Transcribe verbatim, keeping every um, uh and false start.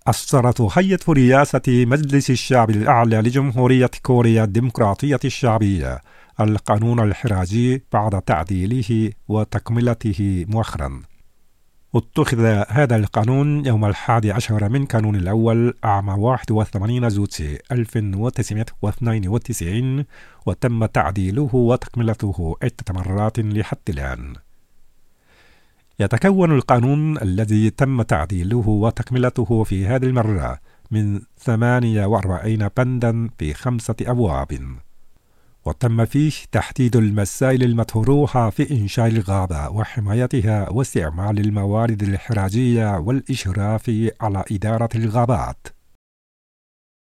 أصدرت هيئة رئاسة مجلس الشعب الأعلى لجمهورية كوريا الديمقراطية الشعبية القانون الحراجي بعد تعديله وتكملته مؤخرا. اتخذ هذا القانون يوم الحادي عشر من كانون الأول عام واحد وثمانين زوتي ألف وتسعمائة واثنين وتسعين، وتم تعديله وتكملته عدة مرات لحد الآن. يتكون القانون الذي تم تعديله وتكملته في هذه المرة من ثمانية وأربعين بندا بخمسة أبواب، وتم فيه تحديد المسائل المطروحة في إنشاء الغابة وحمايتها واستعمال الموارد الحراجية والإشراف على إدارة الغابات.